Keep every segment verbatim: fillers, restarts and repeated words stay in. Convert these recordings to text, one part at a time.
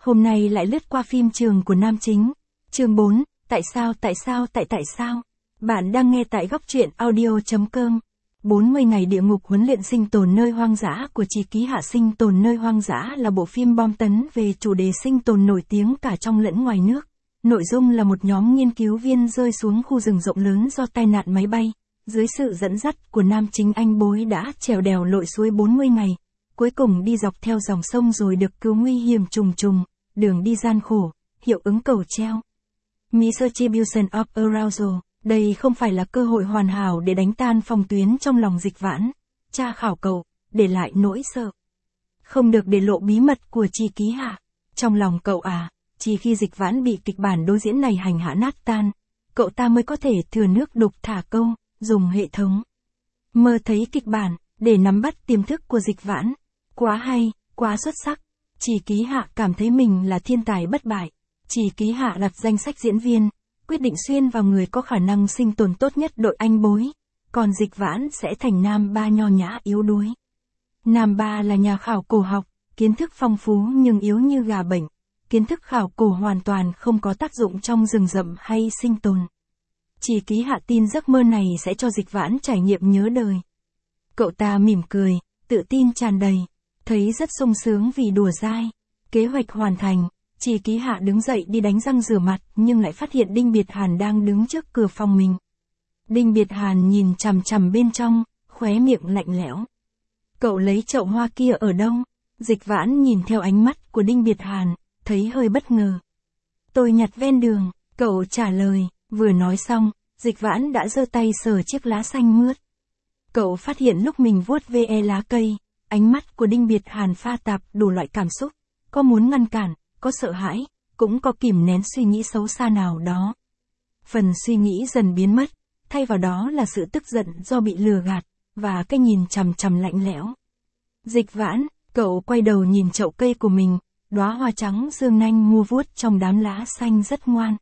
Hôm nay lại lướt qua phim trường của nam chính. Chương bốn, tại sao tại sao tại tại sao? Bạn đang nghe tại góc truyện audio.com. bốn mươi ngày địa ngục huấn luyện sinh tồn nơi hoang dã của Trì Ký Hạ. Sinh tồn nơi hoang dã là bộ phim bom tấn về chủ đề sinh tồn nổi tiếng cả trong lẫn ngoài nước. Nội dung là một nhóm nghiên cứu viên rơi xuống khu rừng rộng lớn do tai nạn máy bay. Dưới sự dẫn dắt của nam chính anh Bối đã trèo đèo lội suối bốn mươi ngày. Cuối cùng đi dọc theo dòng sông rồi được cứu nguy hiểm trùng trùng, đường đi gian khổ, hiệu ứng cầu treo. Misattribution of arousal. Đây không phải là cơ hội hoàn hảo để đánh tan phòng tuyến trong lòng Dịch Vãn. Tra khảo cậu, để lại nỗi sợ. Không được để lộ bí mật của Trì Ký Hạ. Trong lòng cậu à, chỉ khi Dịch Vãn bị kịch bản đối diễn này hành hạ nát tan, cậu ta mới có thể thừa nước đục thả câu, dùng hệ thống mơ thấy kịch bản, để nắm bắt tiềm thức của Dịch Vãn. Quá hay, quá xuất sắc. Trì Ký Hạ cảm thấy mình là thiên tài bất bại. Trì Ký Hạ đặt danh sách diễn viên, quyết định xuyên vào người có khả năng sinh tồn tốt nhất đội anh Bối, còn Dịch Vãn sẽ thành nam ba nho nhã yếu đuối. Nam ba là nhà khảo cổ học, kiến thức phong phú nhưng yếu như gà bệnh. Kiến thức khảo cổ hoàn toàn không có tác dụng trong rừng rậm hay sinh tồn. Trì Ký Hạ tin giấc mơ này sẽ cho Dịch Vãn trải nghiệm nhớ đời. Cậu ta mỉm cười, tự tin tràn đầy, thấy rất sung sướng vì đùa dai. Kế hoạch hoàn thành, Trì Ký Hạ đứng dậy đi đánh răng rửa mặt nhưng lại phát hiện Đinh Biệt Hàn đang đứng trước cửa phòng mình. Đinh Biệt Hàn nhìn chằm chằm bên trong, khóe miệng lạnh lẽo. Cậu lấy chậu hoa kia ở đâu? Dịch Vãn nhìn theo ánh mắt của Đinh Biệt Hàn, thấy hơi bất ngờ. Tôi nhặt ven đường, cậu trả lời, vừa nói xong, Dịch Vãn đã giơ tay sờ chiếc lá xanh mướt. Cậu phát hiện lúc mình vuốt ve lá cây, ánh mắt của Đinh Biệt Hàn pha tạp đủ loại cảm xúc, có muốn ngăn cản, có sợ hãi, cũng có kìm nén suy nghĩ xấu xa nào đó. Phần suy nghĩ dần biến mất, thay vào đó là sự tức giận do bị lừa gạt, và cái nhìn chằm chằm lạnh lẽo. Dịch Vãn, cậu quay đầu nhìn chậu cây của mình, đóa hoa trắng dương nanh mua vuốt trong đám lá xanh rất ngoan.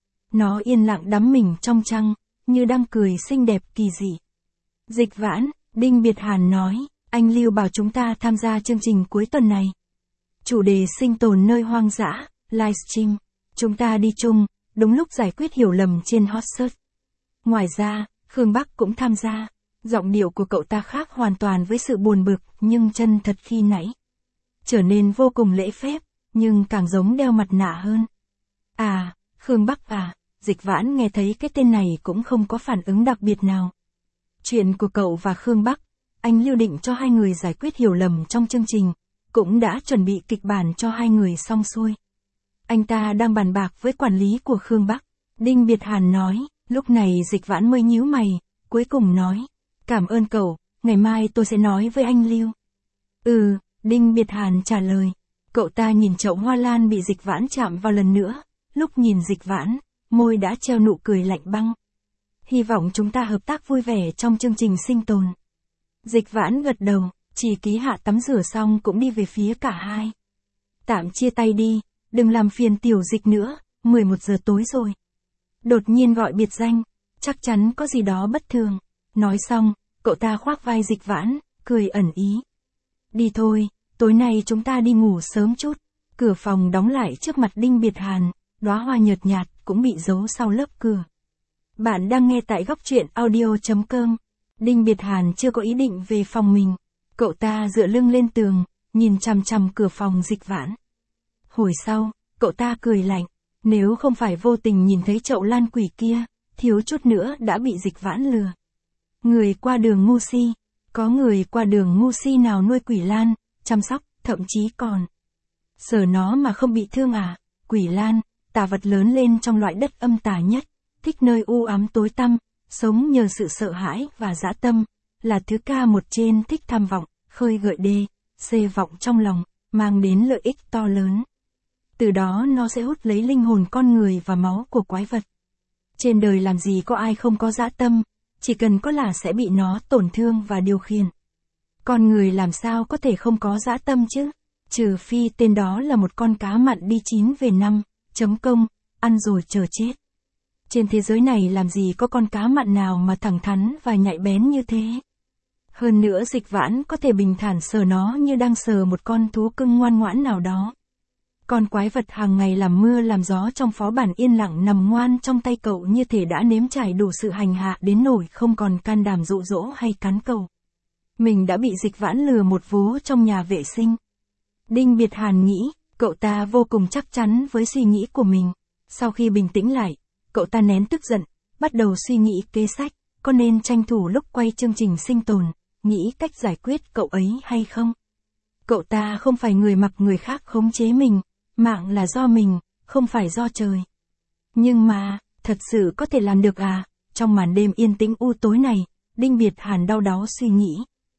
Nó yên lặng đắm mình trong trăng, như đang cười xinh đẹp kỳ dị. Dịch Vãn, Đinh Biệt Hàn nói, anh Lưu bảo chúng ta tham gia chương trình cuối tuần này. Chủ đề sinh tồn nơi hoang dã, livestream. Chúng ta đi chung, đúng lúc giải quyết hiểu lầm trên hot search. Ngoài ra, Khương Bắc cũng tham gia. Giọng điệu của cậu ta khác hoàn toàn với sự buồn bực nhưng chân thật khi nãy. Trở nên vô cùng lễ phép, nhưng càng giống đeo mặt nạ hơn. À, Khương Bắc à, Dịch Vãn nghe thấy cái tên này cũng không có phản ứng đặc biệt nào. Chuyện của cậu và Khương Bắc, anh Lưu định cho hai người giải quyết hiểu lầm trong chương trình, cũng đã chuẩn bị kịch bản cho hai người xong xuôi. Anh ta đang bàn bạc với quản lý của Khương Bắc. Đinh Biệt Hàn nói, lúc này Dịch Vãn mới nhíu mày, cuối cùng nói, cảm ơn cậu, ngày mai tôi sẽ nói với anh Lưu. Ừ, Đinh Biệt Hàn trả lời. Cậu ta nhìn chậu hoa lan bị Dịch Vãn chạm vào lần nữa, lúc nhìn Dịch Vãn, môi đã treo nụ cười lạnh băng. Hy vọng chúng ta hợp tác vui vẻ trong chương trình sinh tồn. Dịch Vãn gật đầu, Trì Ký Hạ tắm rửa xong cũng đi về phía cả hai. Tạm chia tay đi, đừng làm phiền tiểu Dịch nữa, mười một giờ tối rồi. Đột nhiên gọi biệt danh, chắc chắn có gì đó bất thường. Nói xong, cậu ta khoác vai Dịch Vãn, cười ẩn ý. Đi thôi, tối nay chúng ta đi ngủ sớm chút. Cửa phòng đóng lại trước mặt Đinh Biệt Hàn, đóa hoa nhợt nhạt cũng bị giấu sau lớp cửa. Bạn đang nghe tại góc truyện audio.com. Đinh Biệt Hàn chưa có ý định về phòng mình. Cậu ta dựa lưng lên tường, nhìn chằm chằm cửa phòng Dịch Vãn. Hồi sau, cậu ta cười lạnh. Nếu không phải vô tình nhìn thấy chậu lan quỷ kia, thiếu chút nữa đã bị Dịch Vãn lừa. Người qua đường ngu si. Có người qua đường ngu si nào nuôi quỷ lan, chăm sóc, thậm chí còn sờ nó mà không bị thương à? Quỷ lan, tà vật lớn lên trong loại đất âm tà nhất, thích nơi u ám tối tăm, sống nhờ sự sợ hãi và dã tâm, là thứ ca một trên thích tham vọng, khơi gợi đê, xê vọng trong lòng, mang đến lợi ích to lớn. Từ đó nó sẽ hút lấy linh hồn con người và máu của quái vật. Trên đời làm gì có ai không có dã tâm, chỉ cần có là sẽ bị nó tổn thương và điều khiển. Con người làm sao có thể không có dã tâm chứ? Trừ phi tên đó là một con cá mặn đi chín về năm, chấm công, ăn rồi chờ chết. Trên thế giới này làm gì có con cá mặn nào mà thẳng thắn và nhạy bén như thế. Hơn nữa Dịch Vãn có thể bình thản sờ nó như đang sờ một con thú cưng ngoan ngoãn nào đó. Con quái vật hàng ngày làm mưa làm gió trong phó bản yên lặng nằm ngoan trong tay cậu như thể đã nếm trải đủ sự hành hạ đến nỗi không còn can đảm dụ dỗ hay cắn cậu. Mình đã bị Dịch Vãn lừa một vố trong nhà vệ sinh. Đinh Biệt Hàn nghĩ, cậu ta vô cùng chắc chắn với suy nghĩ của mình. Sau khi bình tĩnh lại, cậu ta nén tức giận, bắt đầu suy nghĩ kế sách, có nên tranh thủ lúc quay chương trình sinh tồn, nghĩ cách giải quyết cậu ấy hay không. Cậu ta không phải người mặc người khác khống chế mình, mạng là do mình, không phải do trời. Nhưng mà, thật sự có thể làm được à? Trong màn đêm yên tĩnh u tối này, Đinh Biệt Hàn đau đáu suy nghĩ.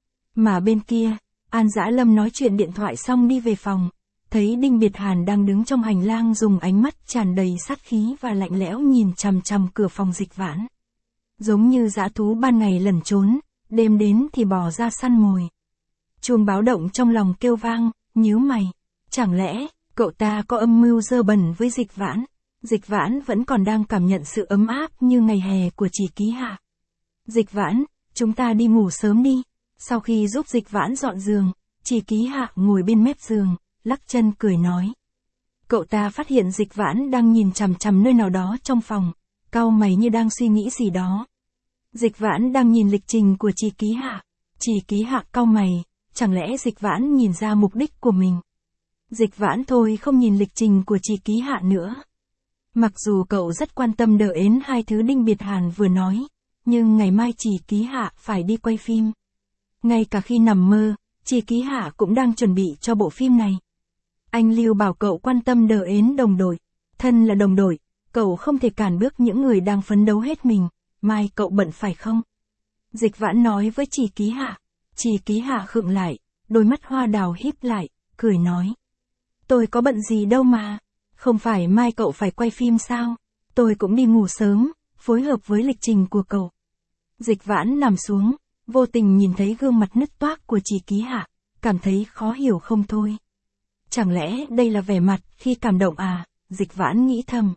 Mà bên kia, An Dã Lâm nói chuyện điện thoại xong đi về phòng, thấy Đinh Biệt Hàn đang đứng trong hành lang dùng ánh mắt tràn đầy sát khí và lạnh lẽo nhìn chằm chằm cửa phòng Dịch Vãn. Giống như dã thú ban ngày lẩn trốn, đêm đến thì bò ra săn mồi. Chuông báo động trong lòng kêu vang, nhíu mày. Chẳng lẽ, cậu ta có âm mưu dơ bẩn với Dịch Vãn? Dịch Vãn vẫn còn đang cảm nhận sự ấm áp như ngày hè của Chỉ Ký Hạ. Dịch Vãn, chúng ta đi ngủ sớm đi. Sau khi giúp Dịch Vãn dọn giường, Chỉ Ký Hạ ngồi bên mép giường, lắc chân cười nói. Cậu ta phát hiện Dịch Vãn đang nhìn chằm chằm nơi nào đó trong phòng, cau mày như đang suy nghĩ gì đó. Dịch Vãn đang nhìn lịch trình của Chỉ Ký Hạ. Chỉ Ký Hạ cau mày, chẳng lẽ Dịch Vãn nhìn ra mục đích của mình? Dịch Vãn thôi không nhìn lịch trình của Chỉ Ký Hạ nữa. Mặc dù cậu rất quan tâm đờ ến hai thứ Đinh Biệt Hàn vừa nói, nhưng ngày mai Chỉ Ký Hạ phải đi quay phim. Ngay cả khi nằm mơ, Chỉ Ký Hạ cũng đang chuẩn bị cho bộ phim này. Anh Lưu bảo cậu quan tâm đờ ến đồng đội. Thân là đồng đội, cậu không thể cản bước những người đang phấn đấu hết mình. Mai cậu bận phải không? Dịch Vãn nói với Chỉ Ký Hạ. Chỉ Ký Hạ khựng lại, đôi mắt hoa đào híp lại, cười nói. Tôi có bận gì đâu mà. Không phải mai cậu phải quay phim sao? Tôi cũng đi ngủ sớm, phối hợp với lịch trình của cậu. Dịch Vãn nằm xuống, vô tình nhìn thấy gương mặt nứt toác của Chỉ Ký Hạ, cảm thấy khó hiểu không thôi. Chẳng lẽ đây là vẻ mặt khi cảm động à? Dịch Vãn nghĩ thầm.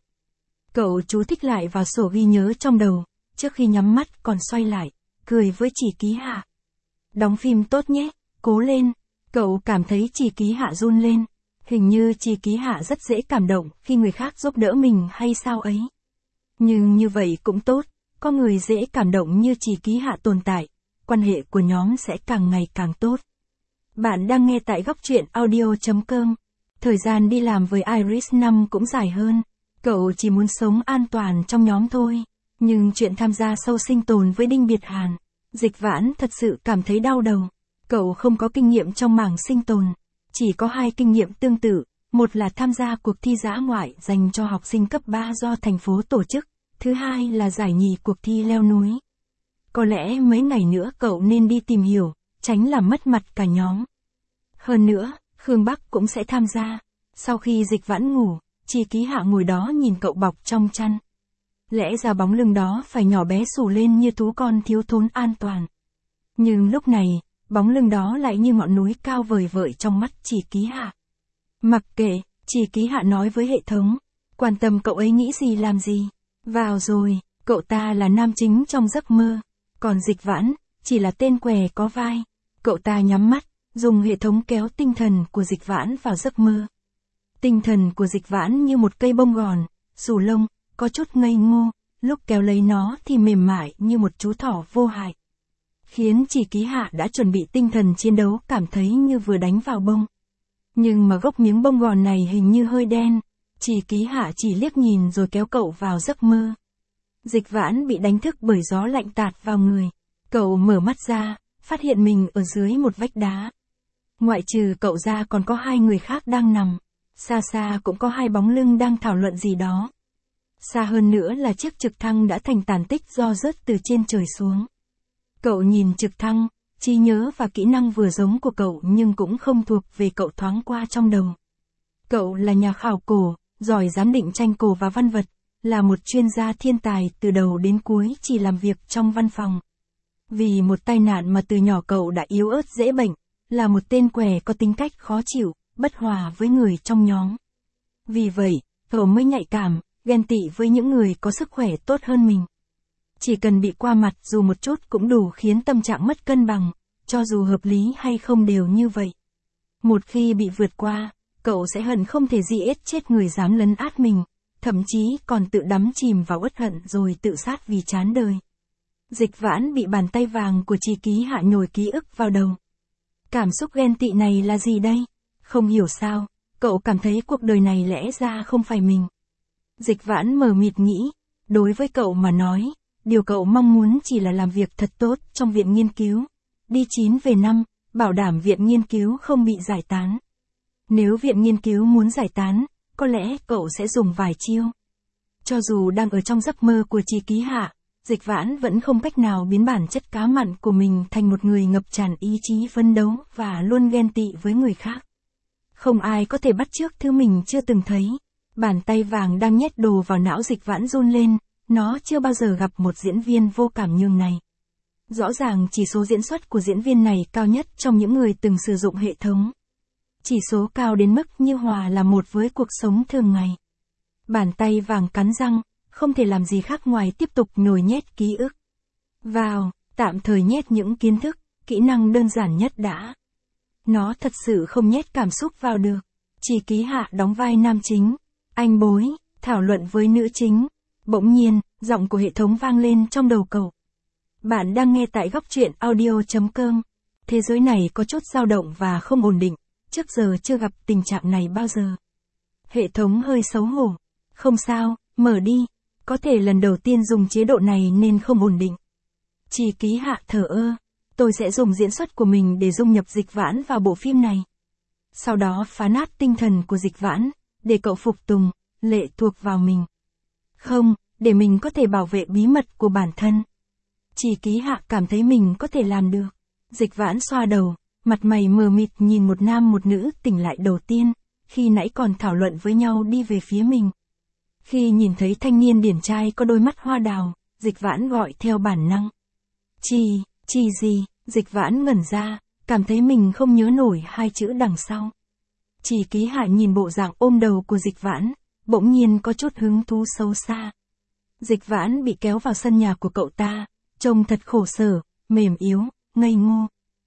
Cậu chú thích lại vào sổ ghi nhớ trong đầu, trước khi nhắm mắt còn xoay lại, cười với Chỉ Ký Hạ. Đóng phim tốt nhé, cố lên. Cậu cảm thấy Chỉ Ký Hạ run lên. Hình như Chỉ Ký Hạ rất dễ cảm động khi người khác giúp đỡ mình hay sao ấy. Nhưng như vậy cũng tốt, có người dễ cảm động như Chỉ Ký Hạ tồn tại, quan hệ của nhóm sẽ càng ngày càng tốt. Bạn đang nghe tại góc truyện audio chấm com. Thời gian đi làm với Iris năm cũng dài hơn. Cậu chỉ muốn sống an toàn trong nhóm thôi. Nhưng chuyện tham gia sâu sinh tồn với Đinh Biệt Hàn, Dịch Vãn thật sự cảm thấy đau đầu. Cậu không có kinh nghiệm trong mảng sinh tồn. Chỉ có hai kinh nghiệm tương tự. Một là tham gia cuộc thi dã ngoại dành cho học sinh cấp ba do thành phố tổ chức. Thứ hai là giải nhì cuộc thi leo núi. Có lẽ mấy ngày nữa cậu nên đi tìm hiểu, tránh làm mất mặt cả nhóm. Hơn nữa, Khương Bắc cũng sẽ tham gia. Sau khi Dịch Vãn ngủ, Chỉ Ký Hạ ngồi đó nhìn cậu bọc trong chăn. Lẽ ra bóng lưng đó phải nhỏ bé xù lên như thú con thiếu thốn an toàn. Nhưng lúc này, bóng lưng đó lại như ngọn núi cao vời vợi trong mắt Chỉ Ký Hạ. Mặc kệ, Chỉ Ký Hạ nói với hệ thống, quan tâm cậu ấy nghĩ gì làm gì. Vào rồi, cậu ta là nam chính trong giấc mơ. Còn Dịch Vãn, chỉ là tên què có vai. Cậu ta nhắm mắt, dùng hệ thống kéo tinh thần của Dịch Vãn vào giấc mơ. Tinh thần của Dịch Vãn như một cây bông gòn, xù lông, có chút ngây ngô, lúc kéo lấy nó thì mềm mại như một chú thỏ vô hại. Khiến Chỉ Ký Hạ đã chuẩn bị tinh thần chiến đấu cảm thấy như vừa đánh vào bông. Nhưng mà gốc miếng bông gòn này hình như hơi đen. Chỉ Ký Hạ chỉ liếc nhìn rồi kéo cậu vào giấc mơ. Dịch Vãn bị đánh thức bởi gió lạnh tạt vào người. Cậu mở mắt ra, phát hiện mình ở dưới một vách đá. Ngoại trừ cậu ra còn có hai người khác đang nằm. Xa xa cũng có hai bóng lưng đang thảo luận gì đó. Xa hơn nữa là chiếc trực thăng đã thành tàn tích do rớt từ trên trời xuống. Cậu nhìn trực thăng, trí nhớ và kỹ năng vừa giống của cậu nhưng cũng không thuộc về cậu thoáng qua trong đầu. Cậu là nhà khảo cổ, giỏi giám định tranh cổ và văn vật, là một chuyên gia thiên tài từ đầu đến cuối chỉ làm việc trong văn phòng. Vì một tai nạn mà từ nhỏ cậu đã yếu ớt dễ bệnh, là một tên què có tính cách khó chịu, bất hòa với người trong nhóm. Vì vậy, cậu mới nhạy cảm, ghen tị với những người có sức khỏe tốt hơn mình. Chỉ cần bị qua mặt dù một chút cũng đủ khiến tâm trạng mất cân bằng, cho dù hợp lý hay không đều như vậy. Một khi bị vượt qua, cậu sẽ hận không thể giết chết người dám lấn át mình, thậm chí còn tự đắm chìm vào uất hận rồi tự sát vì chán đời. Dịch Vãn bị bàn tay vàng của Trì Ký Hạ nhồi ký ức vào đầu. Cảm xúc ghen tị này là gì đây? Không hiểu sao, cậu cảm thấy cuộc đời này lẽ ra không phải mình. Dịch Vãn mờ mịt nghĩ, đối với cậu mà nói, điều cậu mong muốn chỉ là làm việc thật tốt trong viện nghiên cứu, đi chín về năm, bảo đảm viện nghiên cứu không bị giải tán. Nếu viện nghiên cứu muốn giải tán, có lẽ cậu sẽ dùng vài chiêu. Cho dù đang ở trong giấc mơ của Trì Ký Hạ, Dịch Vãn vẫn không cách nào biến bản chất cá mặn của mình thành một người ngập tràn ý chí phấn đấu và luôn ghen tị với người khác. Không ai có thể bắt chước thứ mình chưa từng thấy. Bàn tay vàng đang nhét đồ vào não Dịch Vãn run lên, nó chưa bao giờ gặp một diễn viên vô cảm nhường này. Rõ ràng chỉ số diễn xuất của diễn viên này cao nhất trong những người từng sử dụng hệ thống. Chỉ số cao đến mức như hòa là một với cuộc sống thường ngày. Bàn tay vàng cắn răng, không thể làm gì khác ngoài tiếp tục nhồi nhét ký ức vào, tạm thời nhét những kiến thức, kỹ năng đơn giản nhất đã. Nó thật sự không nhét cảm xúc vào được. Trì Ký Hạ đóng vai nam chính, anh bối, thảo luận với nữ chính. Bỗng nhiên, giọng của hệ thống vang lên trong đầu cậu. Bạn đang nghe tại góc truyện audio chấm com. Thế giới này có chút dao động và không ổn định, trước giờ chưa gặp tình trạng này bao giờ. Hệ thống hơi xấu hổ. Không sao, mở đi. Có thể lần đầu tiên dùng chế độ này nên không ổn định. Trì Ký Hạ thở ơ. Tôi sẽ dùng diễn xuất của mình để dung nhập Dịch Vãn vào bộ phim này. Sau đó phá nát tinh thần của Dịch Vãn, để cậu phục tùng, lệ thuộc vào mình. Không, để mình có thể bảo vệ bí mật của bản thân. Trì Ký Hạ cảm thấy mình có thể làm được. Dịch Vãn xoa đầu, mặt mày mờ mịt nhìn một nam một nữ tỉnh lại đầu tiên, khi nãy còn thảo luận với nhau đi về phía mình. Khi nhìn thấy thanh niên điển trai có đôi mắt hoa đào, Dịch Vãn gọi theo bản năng. Trì, Trì gì? Dịch Vãn ngẩn ra, cảm thấy mình không nhớ nổi hai chữ đằng sau. Trì Ký Hạ nhìn bộ dạng ôm đầu của Dịch Vãn, bỗng nhiên có chút hứng thú sâu xa. Dịch Vãn bị kéo vào sân nhà của cậu ta, trông thật khổ sở, mềm yếu, ngây ngô.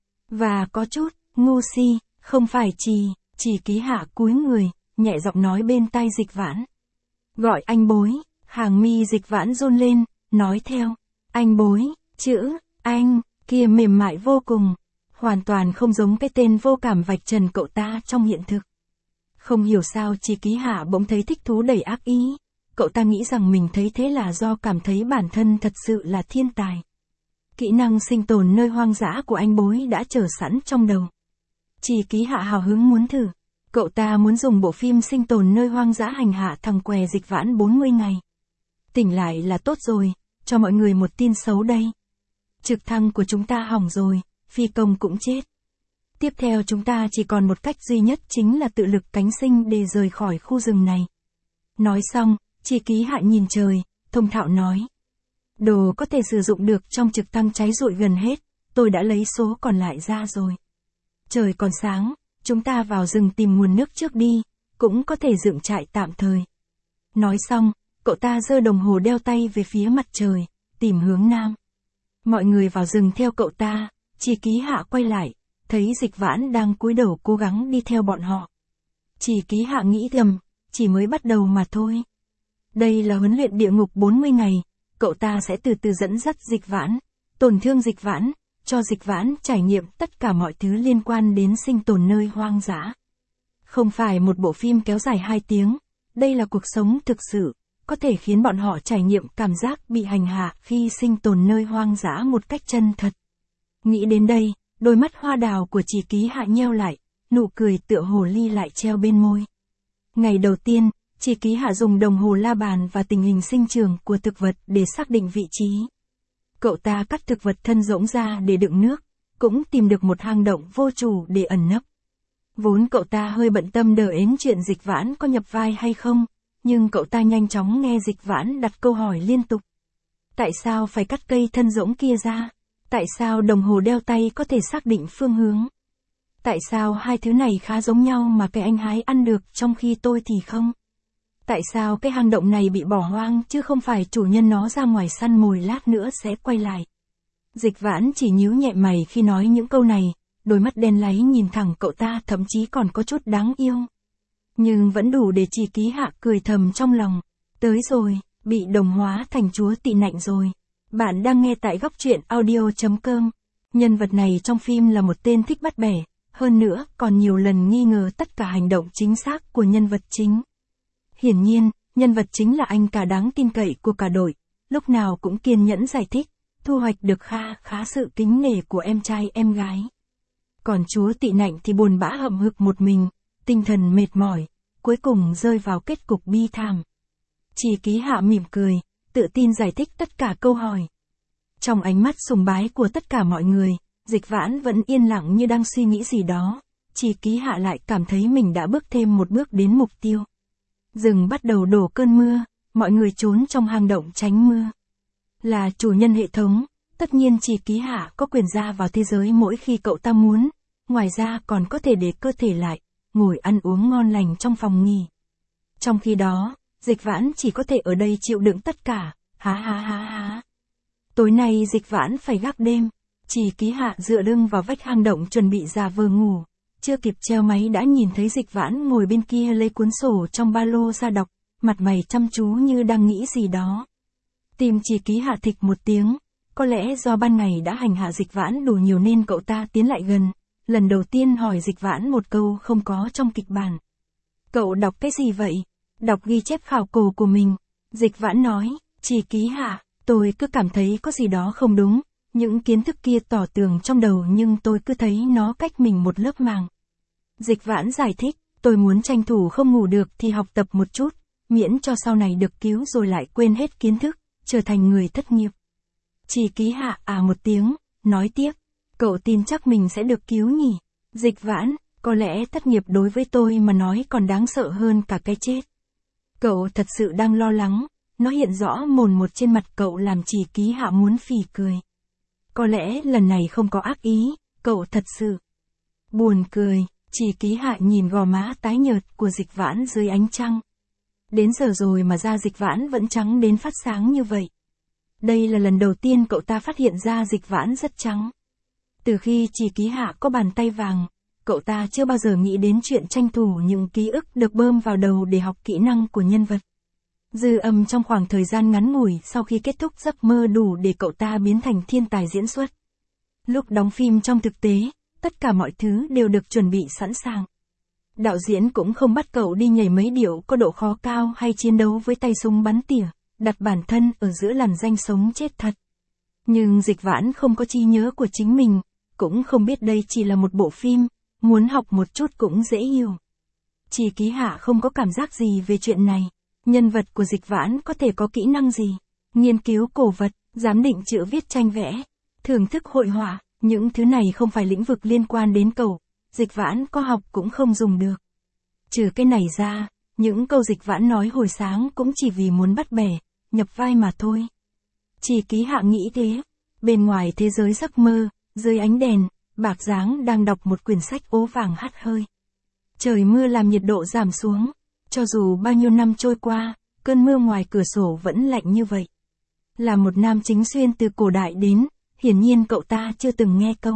Và có chút, ngu si, không phải Trì, Trì Ký Hạ cúi người, nhẹ giọng nói bên tai Dịch Vãn. Gọi anh bối, hàng mi Dịch Vãn run lên, nói theo. Anh bối, chữ, anh, kia mềm mại vô cùng, hoàn toàn không giống cái tên vô cảm vạch trần cậu ta trong hiện thực. Không hiểu sao Trì Ký Hạ bỗng thấy thích thú đầy ác ý. Cậu ta nghĩ rằng mình thấy thế là do cảm thấy bản thân thật sự là thiên tài. Kỹ năng sinh tồn nơi hoang dã của anh bối đã chờ sẵn trong đầu. Trì Ký Hạ hào hứng muốn thử. Cậu ta muốn dùng bộ phim sinh tồn nơi hoang dã hành hạ thằng què Dịch Vãn bốn mươi ngày. Tỉnh lại là tốt rồi, cho mọi người một tin xấu đây. Trực thăng của chúng ta hỏng rồi, phi công cũng chết. Tiếp theo chúng ta chỉ còn một cách duy nhất chính là tự lực cánh sinh để rời khỏi khu rừng này. Nói xong, Trì Ký Hạ nhìn trời, thông thạo nói. Đồ có thể sử dụng được trong trực thăng cháy rụi gần hết, tôi đã lấy số còn lại ra rồi. Trời còn sáng, chúng ta vào rừng tìm nguồn nước trước đi, cũng có thể dựng trại tạm thời. Nói xong, cậu ta giơ đồng hồ đeo tay về phía mặt trời, tìm hướng nam. Mọi người vào rừng theo cậu ta, Trì Ký Hạ quay lại, thấy Dịch Vãn đang cúi đầu cố gắng đi theo bọn họ. Trì Ký Hạ nghĩ thầm, chỉ mới bắt đầu mà thôi. Đây là huấn luyện địa ngục bốn mươi ngày, cậu ta sẽ từ từ dẫn dắt Dịch Vãn, tổn thương Dịch Vãn, cho Dịch Vãn trải nghiệm tất cả mọi thứ liên quan đến sinh tồn nơi hoang dã. Không phải một bộ phim kéo dài hai tiếng, đây là cuộc sống thực sự, có thể khiến bọn họ trải nghiệm cảm giác bị hành hạ khi sinh tồn nơi hoang dã một cách chân thật. Nghĩ đến đây, đôi mắt hoa đào của Trì Ký Hạ nheo lại, nụ cười tựa hồ ly lại treo bên môi. Ngày đầu tiên, Trì Ký Hạ dùng đồng hồ la bàn và tình hình sinh trưởng của thực vật để xác định vị trí. Cậu ta cắt thực vật thân rỗng ra để đựng nước, cũng tìm được một hang động vô chủ để ẩn nấp. Vốn cậu ta hơi bận tâm đờ ến chuyện Dịch Vãn có nhập vai hay không, nhưng cậu ta nhanh chóng nghe Dịch Vãn đặt câu hỏi liên tục. Tại sao phải cắt cây thân rỗng kia ra? Tại sao đồng hồ đeo tay có thể xác định phương hướng? Tại sao hai thứ này khá giống nhau mà cái anh hái ăn được trong khi tôi thì không? Tại sao cái hang động này bị bỏ hoang chứ không phải chủ nhân nó ra ngoài săn mồi lát nữa sẽ quay lại? Dịch Vãn chỉ nhíu nhẹ mày khi nói những câu này, đôi mắt đen láy nhìn thẳng cậu ta thậm chí còn có chút đáng yêu. Nhưng vẫn đủ để Chỉ Ký Hạ cười thầm trong lòng. Tới rồi, bị đồng hóa thành chúa tị nạnh rồi. Bạn đang nghe tại góc truyện audio chấm com. Nhân vật này trong phim là một tên thích bắt bẻ, hơn nữa còn nhiều lần nghi ngờ tất cả hành động chính xác của nhân vật chính. Hiển nhiên, nhân vật chính là anh cả đáng tin cậy của cả đội, lúc nào cũng kiên nhẫn giải thích, thu hoạch được kha khá sự kính nể của em trai em gái. Còn chúa tị nạnh thì buồn bã hậm hực một mình, tinh thần mệt mỏi, cuối cùng rơi vào kết cục bi thảm. Chỉ Ký Hạ mỉm cười, tự tin giải thích tất cả câu hỏi. Trong ánh mắt sùng bái của tất cả mọi người, Dịch Vãn vẫn yên lặng như đang suy nghĩ gì đó. Chỉ Ký Hạ lại cảm thấy mình đã bước thêm một bước đến mục tiêu. Rừng bắt đầu đổ cơn mưa, mọi người trốn trong hang động tránh mưa. Là chủ nhân hệ thống, tất nhiên Chỉ Ký Hạ có quyền ra vào thế giới mỗi khi cậu ta muốn, ngoài ra còn có thể để cơ thể lại, ngồi ăn uống ngon lành trong phòng nghỉ. Trong khi đó, Dịch Vãn chỉ có thể ở đây chịu đựng tất cả, há há há há. Tối nay Dịch Vãn phải gác đêm, Chỉ Ký Hạ dựa lưng vào vách hang động chuẩn bị giả vờ ngủ, chưa kịp treo máy đã nhìn thấy Dịch Vãn ngồi bên kia lấy cuốn sổ trong ba lô ra đọc, mặt mày chăm chú như đang nghĩ gì đó. Tim Chỉ Ký Hạ thịch một tiếng, có lẽ do ban ngày đã hành hạ Dịch Vãn đủ nhiều nên cậu ta tiến lại gần, lần đầu tiên hỏi Dịch Vãn một câu không có trong kịch bản. Cậu đọc cái gì vậy? Đọc ghi chép khảo cổ của mình. Dịch Vãn nói, Chỉ Ký Hạ, tôi cứ cảm thấy có gì đó không đúng, những kiến thức kia tỏ tường trong đầu nhưng tôi cứ thấy nó cách mình một lớp màng. Dịch Vãn giải thích, tôi muốn tranh thủ không ngủ được thì học tập một chút, miễn cho sau này được cứu rồi lại quên hết kiến thức, trở thành người thất nghiệp. Chỉ Ký Hạ à một tiếng, nói tiếp, cậu tin chắc mình sẽ được cứu nhỉ? Dịch Vãn, có lẽ thất nghiệp đối với tôi mà nói còn đáng sợ hơn cả cái chết. Cậu thật sự đang lo lắng, nó hiện rõ mồn một trên mặt cậu làm Chỉ Ký Hạ muốn phì cười. Có lẽ lần này không có ác ý, cậu thật sự buồn cười. Chỉ Ký Hạ nhìn gò má tái nhợt của Dịch Vãn dưới ánh trăng. Đến giờ rồi mà da Dịch Vãn vẫn trắng đến phát sáng như vậy. Đây là lần đầu tiên cậu ta phát hiện ra Dịch Vãn rất trắng. Từ khi Chỉ Ký Hạ có bàn tay vàng, cậu ta chưa bao giờ nghĩ đến chuyện tranh thủ những ký ức được bơm vào đầu để học kỹ năng của nhân vật. Dư âm trong khoảng thời gian ngắn ngủi sau khi kết thúc giấc mơ đủ để cậu ta biến thành thiên tài diễn xuất. Lúc đóng phim trong thực tế, tất cả mọi thứ đều được chuẩn bị sẵn sàng. Đạo diễn cũng không bắt cậu đi nhảy mấy điệu có độ khó cao hay chiến đấu với tay súng bắn tỉa, đặt bản thân ở giữa làn danh sống chết thật. Nhưng Dịch Vãn không có trí nhớ của chính mình, cũng không biết đây chỉ là một bộ phim, muốn học một chút cũng dễ hiểu. Chỉ Ký Hạ không có cảm giác gì về chuyện này. Nhân vật của Dịch Vãn có thể có kỹ năng gì? Nghiên cứu cổ vật, giám định chữ viết tranh vẽ, thưởng thức hội họa, những thứ này không phải lĩnh vực liên quan đến cậu, Dịch Vãn có học cũng không dùng được. Trừ cái này ra, những câu Dịch Vãn nói hồi sáng cũng chỉ vì muốn bắt bẻ, nhập vai mà thôi. Chỉ Ký Hạ nghĩ thế. Bên ngoài thế giới giấc mơ, dưới ánh đèn, Bạc Giáng đang đọc một quyển sách ố vàng hắt hơi. Trời mưa làm nhiệt độ giảm xuống. Cho dù bao nhiêu năm trôi qua, cơn mưa ngoài cửa sổ vẫn lạnh như vậy. Là một nam chính xuyên từ cổ đại đến, hiển nhiên cậu ta chưa từng nghe câu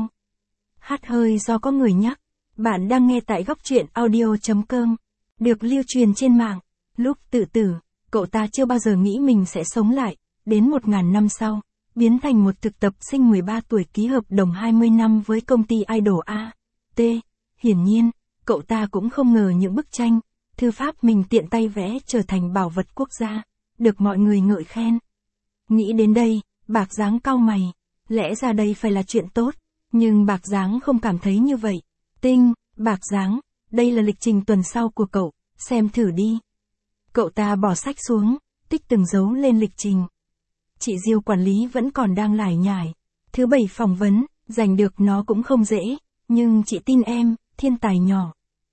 hắt hơi do có người nhắc. Bạn đang nghe tại góc truyện audio chấm com, được lưu truyền trên mạng. Lúc tự tử, cậu ta chưa bao giờ nghĩ mình sẽ sống lại, đến một ngàn năm sau, biến thành một thực tập sinh mười ba tuổi ký hợp đồng hai mươi năm với công ty idol A. T. Hiển nhiên, cậu ta cũng không ngờ những bức tranh, thư pháp mình tiện tay vẽ trở thành bảo vật quốc gia, được mọi người ngợi khen. Nghĩ đến đây, Bạc Giáng cau mày, lẽ ra đây phải là chuyện tốt, nhưng Bạc Giáng không cảm thấy như vậy. Tinh, Bạc Giáng, đây là lịch trình tuần sau của cậu, xem thử đi. Cậu ta bỏ sách xuống, tích từng dấu lên lịch trình. Chị Diêu quản lý vẫn còn đang lải nhải. Thứ bảy phỏng vấn, giành được nó cũng không dễ, nhưng chị tin em, thiên tài nhỏ.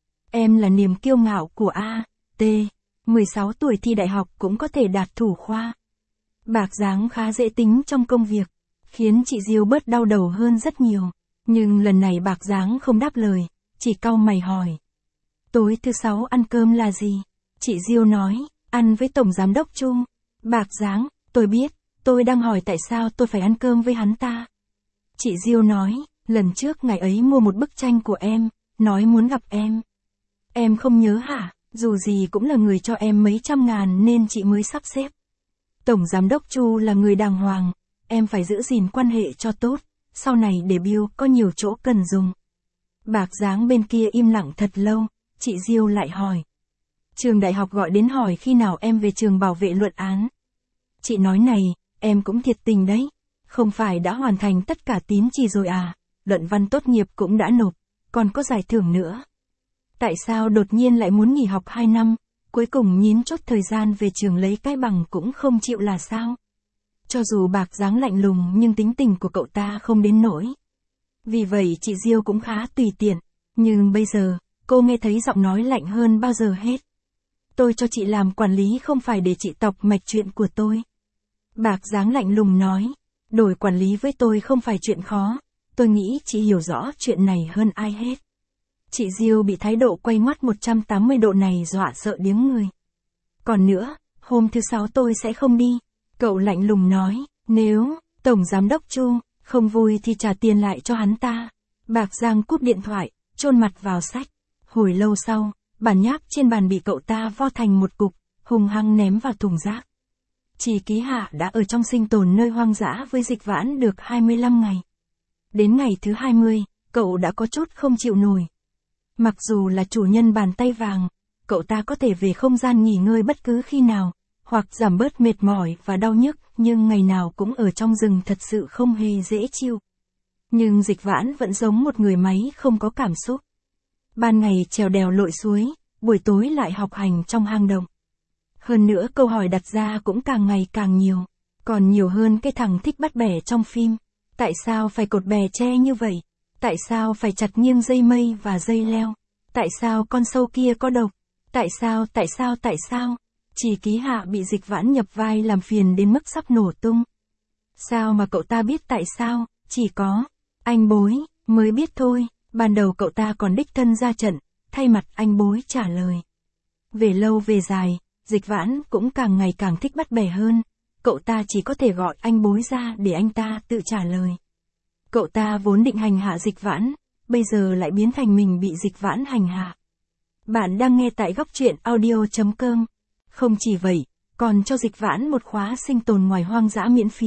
Em là niềm kiêu ngạo của A. T. mười sáu tuổi thi đại học cũng có thể đạt thủ khoa. Bạc Giáng khá dễ tính trong công việc, khiến chị Diêu bớt đau đầu hơn rất nhiều. Nhưng lần này Bạc Giáng không đáp lời, chỉ cau mày hỏi. Tối thứ sáu ăn cơm là gì? Chị Diêu nói, ăn với Tổng Giám đốc Trung. Bạc Giáng, tôi biết, tôi đang hỏi tại sao tôi phải ăn cơm với hắn ta. Chị Diêu nói, lần trước ngày ấy mua một bức tranh của em, nói muốn gặp em. Em không nhớ hả? Dù gì cũng là người cho em mấy trăm ngàn nên chị mới sắp xếp. Tổng giám đốc Chu là người đàng hoàng, em phải giữ gìn quan hệ cho tốt, sau này để Bill có nhiều chỗ cần dùng. Bạc dáng bên kia im lặng thật lâu, chị Diêu lại hỏi. Trường đại học gọi đến hỏi khi nào em về trường bảo vệ luận án. Chị nói này, em cũng thiệt tình đấy. Không phải đã hoàn thành tất cả tín chỉ rồi à, luận văn tốt nghiệp cũng đã nộp, còn có giải thưởng nữa. Tại sao đột nhiên lại muốn nghỉ học hai năm, cuối cùng nhín chốt thời gian về trường lấy cái bằng cũng không chịu là sao? Cho dù bạc dáng lạnh lùng nhưng tính tình của cậu ta không đến nỗi. Vì vậy chị Diêu cũng khá tùy tiện, nhưng bây giờ, cô nghe thấy giọng nói lạnh hơn bao giờ hết. Tôi cho chị làm quản lý không phải để chị tọc mạch chuyện của tôi. Bạc dáng lạnh lùng nói, đổi quản lý với tôi không phải chuyện khó, tôi nghĩ chị hiểu rõ chuyện này hơn ai hết. Chị Diêu bị thái độ quay ngoắt một trăm tám mươi độ này dọa sợ điếng người. Còn nữa, hôm thứ sáu tôi sẽ không đi. Cậu lạnh lùng nói, nếu, Tổng Giám đốc Chu, không vui thì trả tiền lại cho hắn ta. Bạc Giang cúp điện thoại, chôn mặt vào sách. Hồi lâu sau, bản nháp trên bàn bị cậu ta vo thành một cục, hung hăng ném vào thùng rác. Chị Ký Hạ đã ở trong sinh tồn nơi hoang dã với Dịch Vãn được hai mươi lăm ngày. Đến ngày thứ hai mươi, cậu đã có chút không chịu nổi. Mặc dù là chủ nhân bàn tay vàng, cậu ta có thể về không gian nghỉ ngơi bất cứ khi nào, hoặc giảm bớt mệt mỏi và đau nhức, nhưng ngày nào cũng ở trong rừng thật sự không hề dễ chịu. Nhưng Dịch Vãn vẫn giống một người máy không có cảm xúc. Ban ngày trèo đèo lội suối, buổi tối lại học hành trong hang động. Hơn nữa câu hỏi đặt ra cũng càng ngày càng nhiều, còn nhiều hơn cái thằng thích bắt bẻ trong phim. Tại sao phải cột bè tre như vậy? Tại sao phải chặt nghiêng dây mây và dây leo? Tại sao con sâu kia có độc? Tại sao, tại sao, tại sao? Chị Ký Hạ bị Dịch Vãn nhập vai làm phiền đến mức sắp nổ tung. Sao mà cậu ta biết tại sao? Chỉ có anh Bối mới biết thôi. Ban đầu cậu ta còn đích thân ra trận, thay mặt anh Bối trả lời. Về lâu về dài, Dịch Vãn cũng càng ngày càng thích bắt bẻ hơn. Cậu ta chỉ có thể gọi anh Bối ra để anh ta tự trả lời. Cậu ta vốn định hành hạ Dịch Vãn, bây giờ lại biến thành mình bị Dịch Vãn hành hạ. Bạn đang nghe tại góc truyện audio chấm com. Không chỉ vậy, còn cho Dịch Vãn một khóa sinh tồn ngoài hoang dã miễn phí.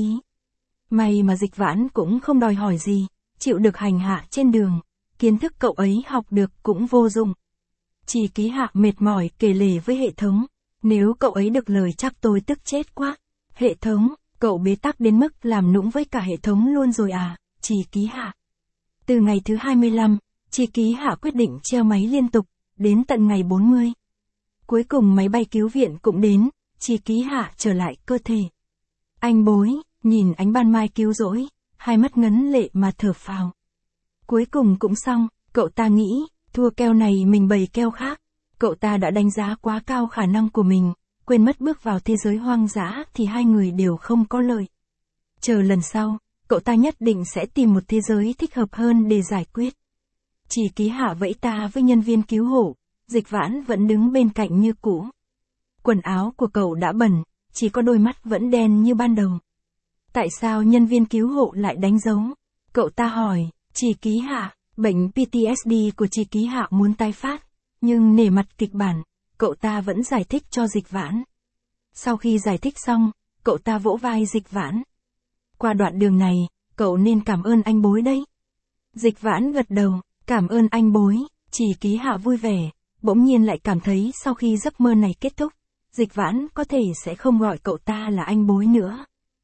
May mà Dịch Vãn cũng không đòi hỏi gì, chịu được hành hạ trên đường, kiến thức cậu ấy học được cũng vô dụng. Chị Ký Hạ mệt mỏi kể lể với hệ thống, nếu cậu ấy được lời chắc tôi tức chết quá. Hệ thống, cậu bế tắc đến mức làm nũng với cả hệ thống luôn rồi à, chị Ký Hạ. Từ ngày thứ hai mươi lăm, chị Ký Hạ quyết định treo máy liên tục, đến tận ngày bốn mươi. Cuối cùng máy bay cứu viện cũng đến, chị Ký Hạ trở lại cơ thể. Anh Bối, nhìn ánh ban mai cứu rỗi, hai mắt ngấn lệ mà thở phào. Cuối cùng cũng xong, cậu ta nghĩ, thua keo này mình bày keo khác. Cậu ta đã đánh giá quá cao khả năng của mình, quên mất bước vào thế giới hoang dã thì hai người đều không có lợi. Chờ lần sau, cậu ta nhất định sẽ tìm một thế giới thích hợp hơn để giải quyết. Chị Ký Hạ vẫy ta với nhân viên cứu hộ, Dịch Vãn vẫn đứng bên cạnh như cũ. Quần áo của cậu đã bẩn, chỉ có đôi mắt vẫn đen như ban đầu. Tại sao nhân viên cứu hộ lại đánh dấu? Cậu ta hỏi, chị Ký Hạ, bệnh pê tê ét đê của chị Ký Hạ muốn tái phát, nhưng nể mặt kịch bản, cậu ta vẫn giải thích cho Dịch Vãn. Sau khi giải thích xong, cậu ta vỗ vai Dịch Vãn. Qua đoạn đường này, cậu nên cảm ơn anh Bối đấy. Dịch Vãn gật đầu, cảm ơn anh Bối, chị Ký Hạ vui vẻ, bỗng nhiên lại cảm thấy sau khi giấc mơ này kết thúc, Dịch Vãn có thể sẽ không gọi cậu ta là anh Bối nữa.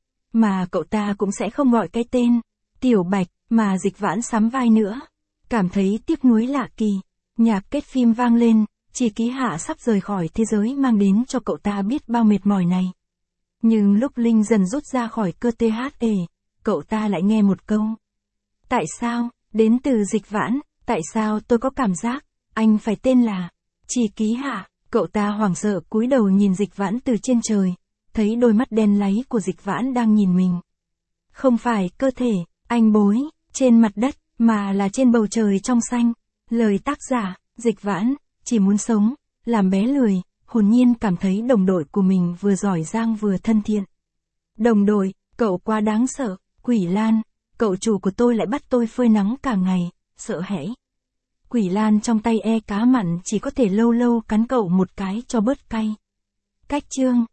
Mà cậu ta cũng sẽ không gọi cái tên, Tiểu Bạch, mà Dịch Vãn sắm vai nữa. Cảm thấy tiếc nuối lạ kỳ, nhạc kết phim vang lên, chị Ký Hạ sắp rời khỏi thế giới mang đến cho cậu ta biết bao mệt mỏi này. Nhưng lúc Linh dần rút ra khỏi cơ tê hát e, cậu ta lại nghe một câu. Tại sao, đến từ Dịch Vãn, tại sao tôi có cảm giác, anh phải tên là chị Ký Hạ. Cậu ta hoảng sợ cúi đầu nhìn Dịch Vãn từ trên trời, thấy đôi mắt đen láy của Dịch Vãn đang nhìn mình. Không phải cơ thể, anh Bối, trên mặt đất, mà là trên bầu trời trong xanh. Lời tác giả, Dịch Vãn, chỉ muốn sống, làm bé lười, hồn nhiên cảm thấy đồng đội của mình vừa giỏi giang vừa thân thiện. Đồng đội, cậu quá đáng sợ, Quỷ Lan, cậu chủ của tôi lại bắt tôi phơi nắng cả ngày, sợ hãi. Quỷ lan trong tay e cá mặn chỉ có thể lâu lâu cắn cậu một cái cho bớt cay. Cách chương